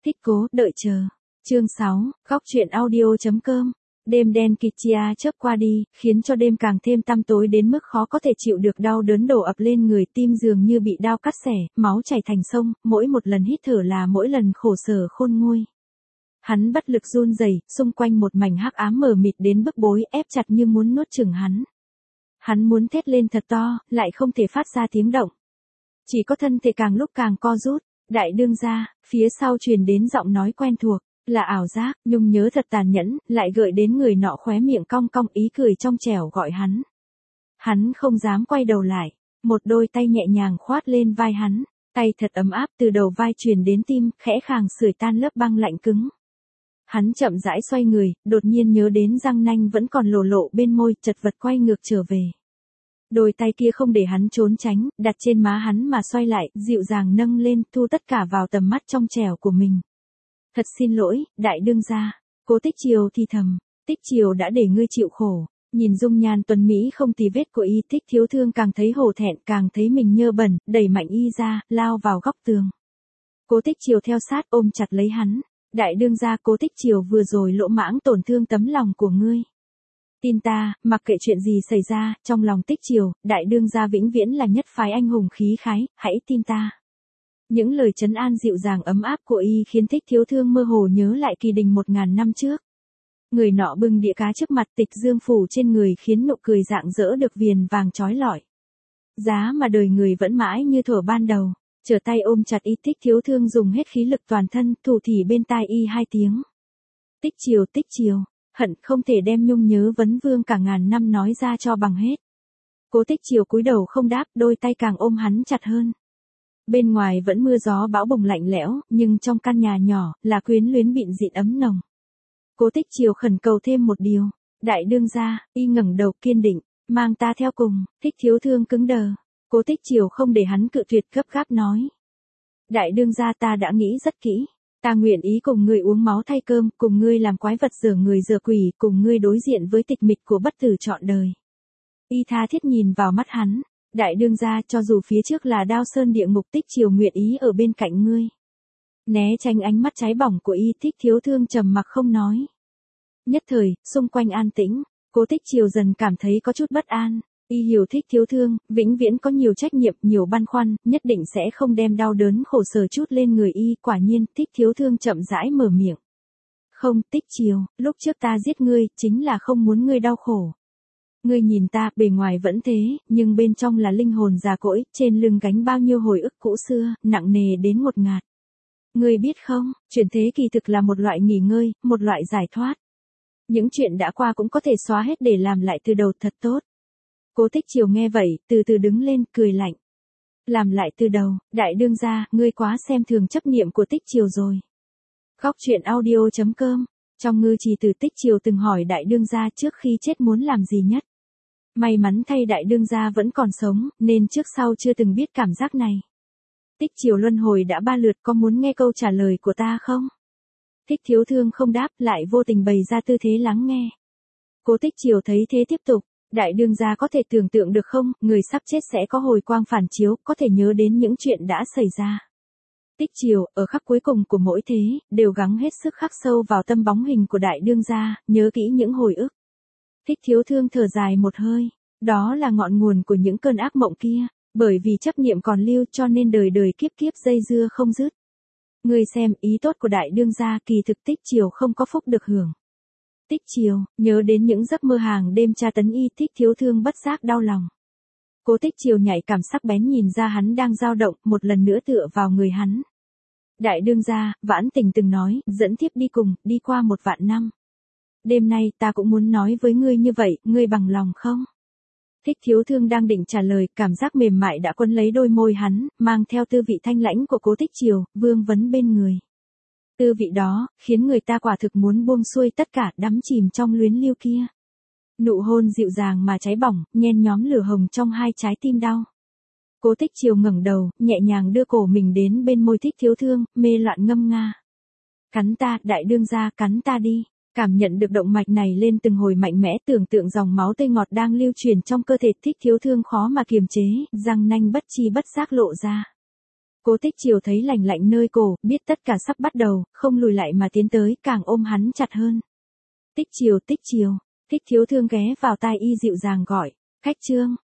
Thích cố, đợi chờ. Chương 6, góc truyện audio.com. Đêm đen kịt chia chớp qua đi, khiến cho đêm càng thêm tăm tối đến mức khó có thể chịu được, đau đớn đổ ập lên người, tim dường như bị đao cắt xẻ, máu chảy thành sông, mỗi một lần hít thở là mỗi lần khổ sở khôn nguôi. Hắn bất lực run rẩy, xung quanh một mảnh hắc ám mờ mịt đến bức bối, ép chặt như muốn nuốt chửng hắn. Hắn muốn thét lên thật to, lại không thể phát ra tiếng động. Chỉ có thân thể càng lúc càng co rút. Đại đương gia, phía sau truyền đến giọng nói quen thuộc, là ảo giác, Nhung nhớ thật tàn nhẫn, lại gợi đến người nọ khóe miệng cong cong, ý cười trong trẻo gọi hắn. Hắn không dám quay đầu lại, một đôi tay nhẹ nhàng khoát lên vai hắn, tay thật ấm áp từ đầu vai truyền đến tim, khẽ khàng sưởi tan lớp băng lạnh cứng. Hắn chậm rãi xoay người, đột nhiên nhớ đến răng nanh vẫn còn lộ lộ bên môi, chật vật quay ngược trở về. Đôi tay kia không để hắn trốn tránh, đặt trên má hắn mà xoay lại, dịu dàng nâng lên, thu tất cả vào tầm mắt trong trẻo của mình. Thật xin lỗi, đại đương gia. Cố Tích Triều thì thầm, Tích Triều đã để ngươi chịu khổ. Nhìn dung nhan tuấn mỹ không tì vết của y, Thích Thiếu Thương càng thấy hổ thẹn, càng thấy mình nhơ bẩn, đẩy mạnh y ra, lao vào góc tường. Cố Tích Triều theo sát ôm chặt lấy hắn. Đại đương gia, Cố Tích Triều vừa rồi lỗ mãng tổn thương tấm lòng của ngươi. Tin ta, mặc kệ chuyện gì xảy ra, trong lòng Tích Triều, đại đương gia vĩnh viễn là nhất phái anh hùng khí khái, hãy tin ta. Những lời trấn an dịu dàng ấm áp của y khiến Thích Thiếu Thương mơ hồ nhớ lại kỳ đình 1000 năm trước. Người nọ bưng đĩa cá trước mặt, tịch dương phủ trên người khiến nụ cười rạng rỡ được viền vàng chói lọi. Giá mà đời người vẫn mãi như thuở ban đầu, trở tay ôm chặt y, Thích Thiếu Thương dùng hết khí lực toàn thân, thủ thỉ bên tai y 2 tiếng. Tích Triều, Tích Triều. Hận không thể đem nhung nhớ vấn vương cả ngàn năm nói ra cho bằng hết. Cố Tích Triều cúi đầu không đáp, đôi tay càng ôm hắn chặt hơn. Bên ngoài vẫn mưa gió bão bùng lạnh lẽo, nhưng trong căn nhà nhỏ, là quyến luyến bịn dịn ấm nồng. Cố Tích Triều khẩn cầu thêm một điều. Đại đương gia, y ngẩng đầu kiên định, mang ta theo cùng. Thích Thiếu Thương cứng đờ. Cố Tích Triều không để hắn cự tuyệt, gấp gáp nói. Đại đương gia, ta đã nghĩ rất kỹ. Ta nguyện ý cùng ngươi uống máu thay cơm, cùng ngươi làm quái vật dở người dở quỷ, cùng ngươi đối diện với tịch mịch của bất tử trọn đời. Y tha thiết nhìn vào mắt hắn. Đại đương gia, cho dù phía trước là đao sơn địa ngục, Tích Triều nguyện ý ở bên cạnh ngươi. Né tránh ánh mắt cháy bỏng của y, Thích Thiếu Thương trầm mặc không nói. Nhất thời, xung quanh an tĩnh, Cố Tích Triều dần cảm thấy có chút bất an. Y hiểu Thích Thiếu Thương, vĩnh viễn có nhiều trách nhiệm, nhiều băn khoăn, nhất định sẽ không đem đau đớn khổ sở chút lên người y. Quả nhiên, Thích Thiếu Thương chậm rãi mở miệng. Không, Tích Triều, lúc trước ta giết ngươi, chính là không muốn ngươi đau khổ. Ngươi nhìn ta, bề ngoài vẫn thế, nhưng bên trong là linh hồn già cỗi, trên lưng gánh bao nhiêu hồi ức cũ xưa, nặng nề đến ngột ngạt. Ngươi biết không, chuyển thế kỳ thực là một loại nghỉ ngơi, một loại giải thoát. Những chuyện đã qua cũng có thể xóa hết để làm lại từ đầu, thật tốt. Cố Tích Triều nghe vậy, từ từ đứng lên, cười lạnh. Làm lại từ đầu, đại đương gia, ngươi quá xem thường chấp niệm của Tích Triều rồi. Góc truyện audio.com. Trong ngư trì từ, Tích Triều từng hỏi đại đương gia trước khi chết muốn làm gì nhất. May mắn thay đại đương gia vẫn còn sống, nên trước sau chưa từng biết cảm giác này. Tích Triều luân hồi đã 3 lượt, có muốn nghe câu trả lời của ta không? Thích Thiếu Thương không đáp, lại vô tình bày ra tư thế lắng nghe. Cố Tích Triều thấy thế tiếp tục. Đại đương gia có thể tưởng tượng được không, người sắp chết sẽ có hồi quang phản chiếu, có thể nhớ đến những chuyện đã xảy ra. Tích Triều, ở khắc cuối cùng của mỗi thế, đều gắng hết sức khắc sâu vào tâm bóng hình của đại đương gia, nhớ kỹ những hồi ức. Thích Thiếu Thương thở dài một hơi, đó là ngọn nguồn của những cơn ác mộng kia, bởi vì chấp niệm còn lưu cho nên đời đời kiếp kiếp dây dưa không dứt. Người xem, ý tốt của đại đương gia kỳ thực Tích Triều không có phúc được hưởng. Tích Triều, nhớ đến những giấc mơ hàng đêm tra tấn y, Thích Thiếu Thương bất giác đau lòng. Cố Tích Triều nhạy cảm sắc bén nhìn ra hắn đang dao động, một lần nữa tựa vào người hắn. Đại đương gia, Vãn Tình từng nói, dẫn thiếp đi cùng, đi qua 1 vạn năm. Đêm nay ta cũng muốn nói với ngươi như vậy, ngươi bằng lòng không? Thích Thiếu Thương đang định trả lời, cảm giác mềm mại đã quấn lấy đôi môi hắn, mang theo tư vị thanh lãnh của Cố Tích Triều, vương vấn bên người. Tư vị đó, khiến người ta quả thực muốn buông xuôi tất cả, đắm chìm trong luyến lưu kia. Nụ hôn dịu dàng mà cháy bỏng, nhen nhóm lửa hồng trong 2 trái tim đau. Cố Tích Triều ngẩng đầu, nhẹ nhàng đưa cổ mình đến bên môi Thích Thiếu Thương, mê loạn ngâm nga. Cắn ta, đại đương gia, cắn ta đi. Cảm nhận được động mạch này lên từng hồi mạnh mẽ, tưởng tượng dòng máu tươi ngọt đang lưu truyền trong cơ thể, Thích Thiếu Thương khó mà kiềm chế, răng nanh bất chi bất giác lộ ra. Cố Tích Triều thấy lạnh lạnh nơi cổ, biết tất cả sắp bắt đầu, không lùi lại mà tiến tới, càng ôm hắn chặt hơn. Tích Triều, Thích Thiếu Thương ghé vào tai y dịu dàng gọi, Khách Trương.